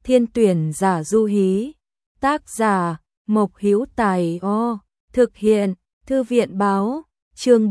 Thiên tuyển giả du hí. Tác giả Mộc Hữu Tài. Thực hiện Thư viện báo. Chương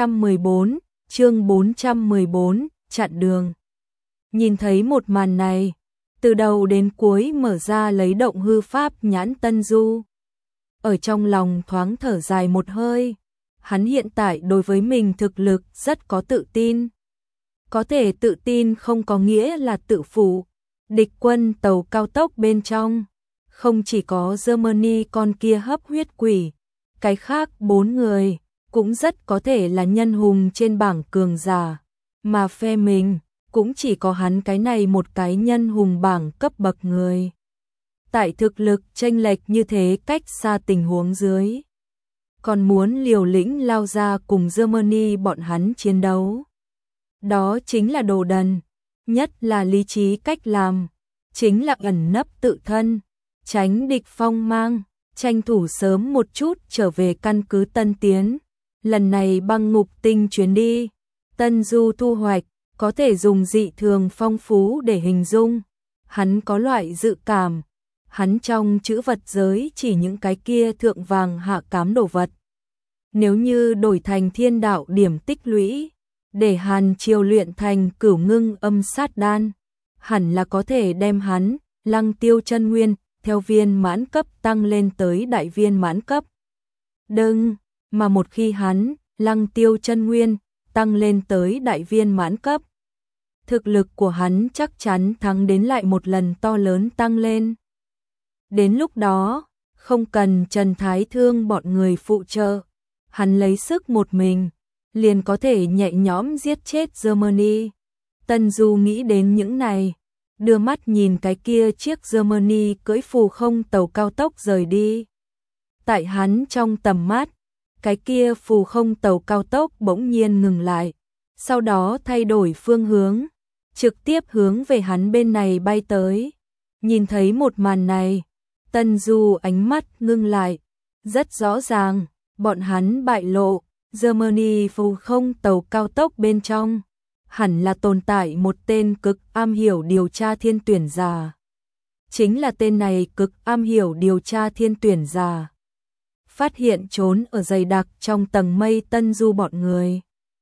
414, chặn đường. Nhìn thấy một màn này, từ đầu đến cuối mở ra lấy động hư pháp nhãn Tân Du. Ở trong lòng thoáng thở dài một hơi, hắn hiện tại đối với mình thực lực rất có tự tin. Có thể tự tin không có nghĩa là tự phụ. Địch quân tàu cao tốc bên trong, không chỉ có Germany con kia hấp huyết quỷ, cái khác 4 người cũng rất có thể là nhân hùng trên bảng cường giả, mà phe mình cũng chỉ có hắn cái này một cái nhân hùng bảng cấp bậc người. Tại thực lực chênh lệch như thế cách xa tình huống dưới, còn muốn liều lĩnh lao ra cùng Germany bọn hắn chiến đấu. Đó chính là đồ đần, nhất là lý trí cách làm, chính là ẩn nấp tự thân, tránh địch phong mang, tranh thủ sớm một chút trở về căn cứ Tân Tiến. Lần này băng ngục tinh chuyến đi, Tân Du thu hoạch, có thể dùng dị thường phong phú để hình dung. Hắn có loại dự cảm, hắn trong chữ vật giới chỉ những cái kia thượng vàng hạ cám đồ vật. Nếu như đổi thành thiên đạo điểm tích lũy, để Hàn Triều luyện thành cửu ngưng âm sát đan, hẳn là có thể đem hắn, Lăng Tiêu chân nguyên, theo viên mãn cấp tăng lên tới đại viên mãn cấp. Mà một khi hắn, Lăng Tiêu chân nguyên, tăng lên tới đại viên mãn cấp, thực lực của hắn chắc chắn thắng đến lại một lần to lớn tăng lên. Đến lúc đó, không cần Trần Thái Thương bọn người phụ trợ, hắn lấy sức một mình, liền có thể nhẹ nhõm giết chết Germany. Tân Du nghĩ đến những này, đưa mắt nhìn cái kia chiếc Germany cưỡi phù không tàu cao tốc rời đi. Tại hắn trong tầm mắt, cái kia phù không tàu cao tốc bỗng nhiên ngừng lại, sau đó thay đổi phương hướng, trực tiếp hướng về hắn bên này bay tới. Nhìn thấy một màn này, Tân Du ánh mắt ngưng lại, rất rõ ràng, bọn hắn bại lộ, Germany phù không tàu cao tốc bên trong, hẳn là tồn tại một tên cực am hiểu điều tra thiên tuyển giả. Chính là tên này cực am hiểu điều tra thiên tuyển giả. Phát hiện trốn ở dày đặc trong tầng mây Tân Du bọn người.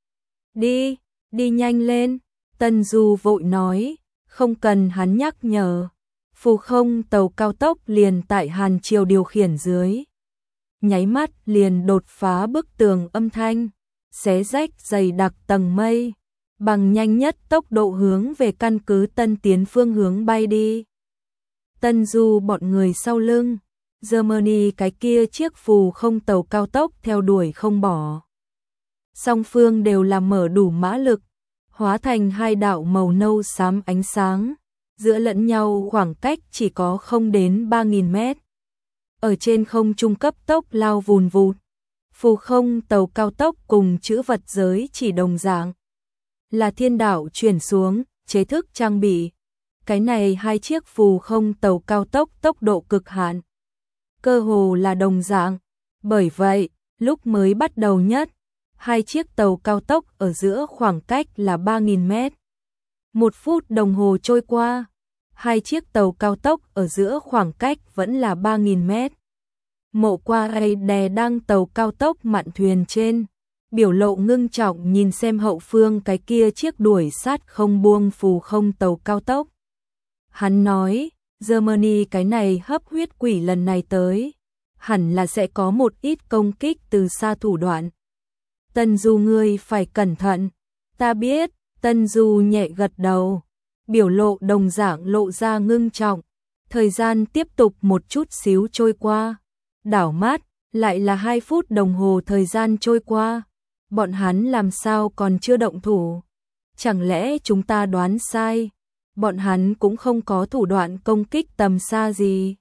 Đi nhanh lên, Tân Du vội nói, không cần hắn nhắc nhở. Phù không tàu cao tốc liền tại Hàn Triều điều khiển dưới, nháy mắt liền đột phá bức tường âm thanh, xé rách dày đặc tầng mây, bằng nhanh nhất tốc độ hướng về căn cứ Tân Tiến phương hướng bay đi. Tân Du bọn người sau lưng, Germany cái kia chiếc phù không tàu cao tốc theo đuổi không bỏ. Song phương đều là mở đủ mã lực, hóa thành hai đạo màu nâu xám ánh sáng, giữa lẫn nhau khoảng cách chỉ có không đến 3.000 mét. Ở trên không trung cấp tốc lao vùn vụt, phù không tàu cao tốc cùng chữ vật giới chỉ đồng dạng, là thiên đạo chuyển xuống, chế thức trang bị. Cái này hai chiếc phù không tàu cao tốc tốc độ cực hạn, cơ hồ là đồng dạng. Bởi vậy, lúc mới bắt đầu nhất, hai chiếc tàu cao tốc ở giữa khoảng cách là 3.000 mét. 1 phút đồng hồ trôi qua, hai chiếc tàu cao tốc ở giữa khoảng cách vẫn là 3.000 mét. Mộ Qua Ây đè đang tàu cao tốc mạn thuyền trên, biểu lộ ngưng trọng nhìn xem hậu phương cái kia chiếc đuổi sát không buông phù không tàu cao tốc. Hắn nói, Germany cái này hấp huyết quỷ lần này tới, hẳn là sẽ có một ít công kích từ xa thủ đoạn. Tân Du ngươi phải cẩn thận. Ta biết. Tân Du nhẹ gật đầu, biểu lộ đồng dạng lộ ra ngưng trọng. Thời gian tiếp tục một chút xíu trôi qua, đảo mắt lại là 2 phút đồng hồ thời gian trôi qua. Bọn hắn làm sao còn chưa động thủ? Chẳng lẽ chúng ta đoán sai? Bọn hắn cũng không có thủ đoạn công kích tầm xa gì.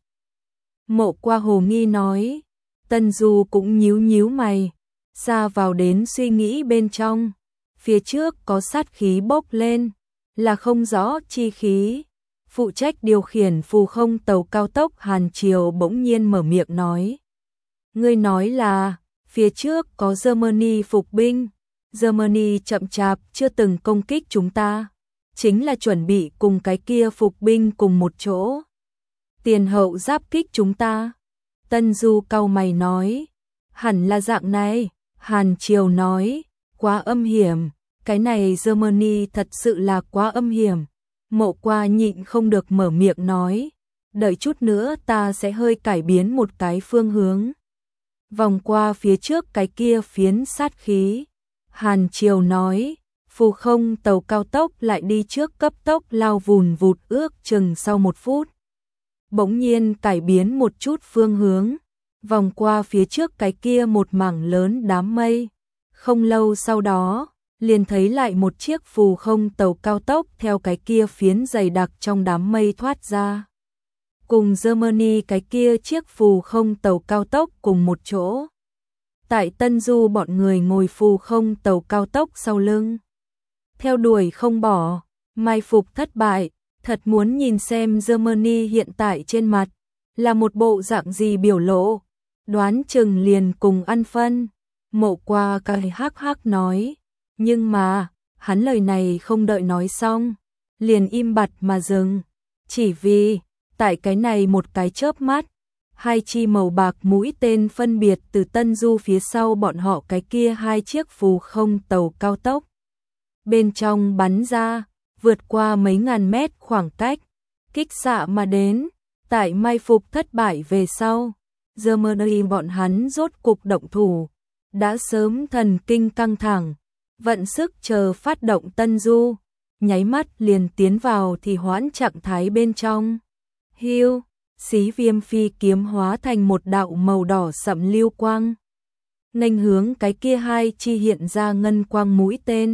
Mộ Qua hồ nghi nói. Tân Du cũng nhíu nhíu mày, xa vào đến suy nghĩ bên trong. Phía trước có sát khí bốc lên, là không rõ chi khí. Phụ trách điều khiển phù không tàu cao tốc Hàn Triều bỗng nhiên mở miệng nói. Ngươi nói là, phía trước có Germany phục binh. Germany chậm chạp chưa từng công kích chúng ta, chính là chuẩn bị cùng cái kia phục binh cùng một chỗ. tiền hậu giáp kích chúng ta. Tân Du cau mày nói, hẳn là dạng này. Hàn Triều nói, quá âm hiểm, cái này Germany thật sự là quá âm hiểm. Mộ Qua nhịn không được mở miệng nói, đợi chút nữa ta sẽ hơi cải biến một cái phương hướng. Vòng qua phía trước cái kia phiến sát khí. Hàn Triều nói, phù không tàu cao tốc lại đi trước cấp tốc lao vùn vụt ước chừng sau 1 phút. Bỗng nhiên cải biến một chút phương hướng, vòng qua phía trước cái kia một mảng lớn đám mây. Không lâu sau đó, liền thấy lại một chiếc phù không tàu cao tốc theo cái kia phiến dày đặc trong đám mây thoát ra. Cùng Germany cái kia chiếc phù không tàu cao tốc cùng một chỗ. Tại Tân Du bọn người ngồi phù không tàu cao tốc sau lưng. Theo đuổi không bỏ, mai phục thất bại, thật muốn nhìn xem Germany hiện tại trên mặt là một bộ dạng gì biểu lộ, đoán chừng liền cùng ăn phân. Mộ Qua cười hắc hắc nói, nhưng mà, hắn lời này không đợi nói xong, liền im bặt mà dừng, chỉ vì, tại cái này một cái chớp mắt, 2 chi màu bạc mũi tên phân biệt từ Tân Du phía sau bọn họ cái kia 2 chiếc phù không tàu cao tốc. Bên trong bắn ra, vượt qua mấy ngàn mét khoảng cách, kích xạ mà đến, tại mai phục thất bại về sau. Germany bọn hắn rốt cục động thủ, đã sớm thần kinh căng thẳng, vận sức chờ phát động Tân Du, nháy mắt liền tiến vào thì hoãn trạng thái bên trong. Hưu, xí viêm phi kiếm hóa thành một đạo màu đỏ sẫm lưu quang, nghênh hướng cái kia 2 chi hiện ra ngân quang mũi tên.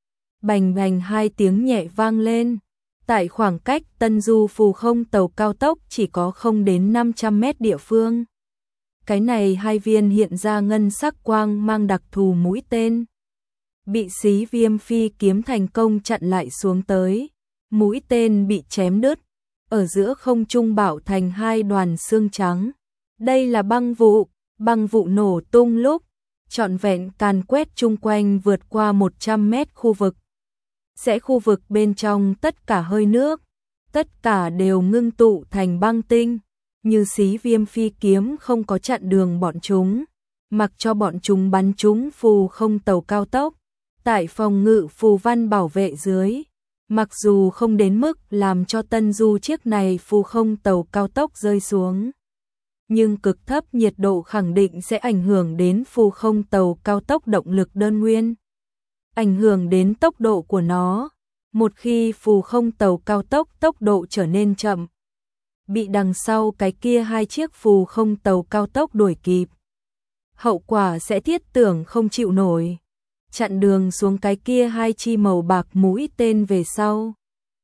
Bành bành 2 tiếng nhẹ vang lên, tại khoảng cách Tân Du phù không tàu cao tốc chỉ có không đến 500 mét địa phương. Cái này 2 viên hiện ra ngân sắc quang mang đặc thù mũi tên, bị xí viêm phi kiếm thành công chặn lại xuống tới, mũi tên bị chém đứt, ở giữa không trung bạo thành 2 đoàn xương trắng. Đây là băng vụ nổ tung lúc, trọn vẹn càn quét chung quanh vượt qua 100 mét khu vực. Sẽ khu vực bên trong tất cả hơi nước, tất cả đều ngưng tụ thành băng tinh, như xí viêm phi kiếm không có chặn đường bọn chúng, mặc cho bọn chúng bắn chúng phù không tàu cao tốc. Tại phòng ngự phù văn bảo vệ dưới, mặc dù không đến mức làm cho Tân Du chiếc này phù không tàu cao tốc rơi xuống, nhưng cực thấp nhiệt độ khẳng định sẽ ảnh hưởng đến phù không tàu cao tốc động lực đơn nguyên, ảnh hưởng đến tốc độ của nó. Một khi phù không tàu cao tốc tốc độ trở nên chậm, bị đằng sau cái kia 2 chiếc phù không tàu cao tốc đuổi kịp, hậu quả sẽ thiết tưởng không chịu nổi. Chặn đường xuống cái kia 2 chi màu bạc mũi tên về sau.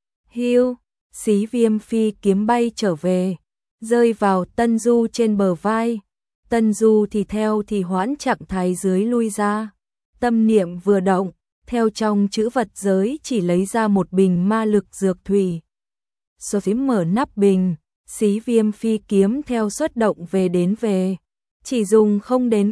Hưu, xí viêm phi kiếm bay trở về, rơi vào Tân Du trên bờ vai. Tân Du thì theo thì hoãn trạng thái dưới lui ra. Tâm niệm vừa động, theo trong chữ vật giới chỉ lấy ra một bình ma lực dược thủy. Số phím mở nắp bình, xí viêm phi kiếm theo xuất động về. Chỉ dùng không đến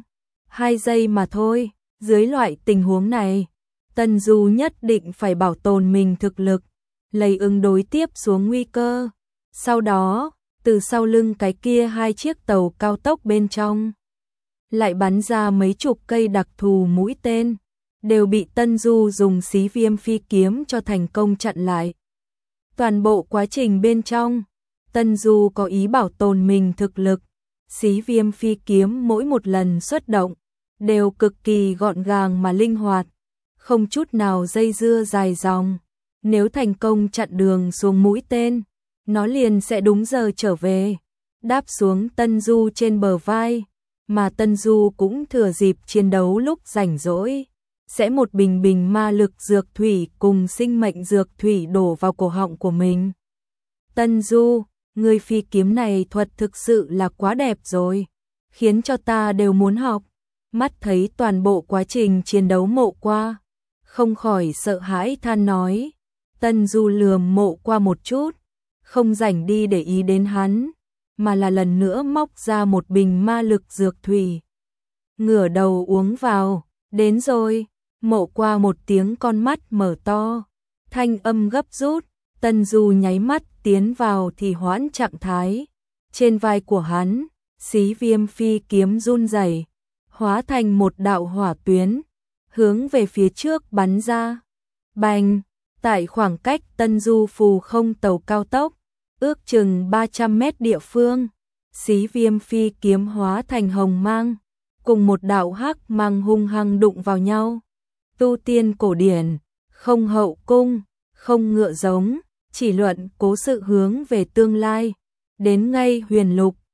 2 giây mà thôi. Dưới loại tình huống này, Tân Du nhất định phải bảo tồn mình thực lực, lấy ứng đối tiếp xuống nguy cơ. Sau đó, từ sau lưng cái kia 2 chiếc tàu cao tốc bên trong, lại bắn ra mấy chục cây đặc thù mũi tên, đều bị Tân Du dùng xí viêm phi kiếm cho thành công chặn lại. Toàn bộ quá trình bên trong, Tân Du có ý bảo tồn mình thực lực, xí viêm phi kiếm mỗi một lần xuất động, đều cực kỳ gọn gàng mà linh hoạt, không chút nào dây dưa dài dòng. Nếu thành công chặn đường xuống mũi tên, nó liền sẽ đúng giờ trở về, đáp xuống Tân Du trên bờ vai, mà Tân Du cũng thừa dịp chiến đấu lúc rảnh rỗi, sẽ một bình ma lực dược thủy cùng sinh mệnh dược thủy đổ vào cổ họng của mình. Tân Du, người phi kiếm này thuật thực sự là quá đẹp rồi, khiến cho ta đều muốn học. Mắt thấy toàn bộ quá trình chiến đấu Mộ Qua, không khỏi sợ hãi than nói. Tân Du lườm Mộ Qua một chút, không rảnh đi để ý đến hắn, mà là lần nữa móc ra một bình ma lực dược thủy. Ngửa đầu uống vào, đến rồi. Mộ Qua một tiếng con mắt mở to, thanh âm gấp rút. Tân Du nháy mắt tiến vào thì hoãn trạng thái. Trên vai của hắn, Xí Viêm phi kiếm run rẩy, hóa thành một đạo hỏa tuyến, hướng về phía trước bắn ra. Bành, tại khoảng cách Tân Du Phù Không tàu cao tốc, ước chừng 300 mét địa phương, Xí Viêm phi kiếm hóa thành hồng mang, cùng một đạo hắc mang hung hăng đụng vào nhau. Tu tiên cổ điển, không hậu cung, không ngựa giống, chỉ luận cố sự hướng về tương lai, đến ngay huyền lục,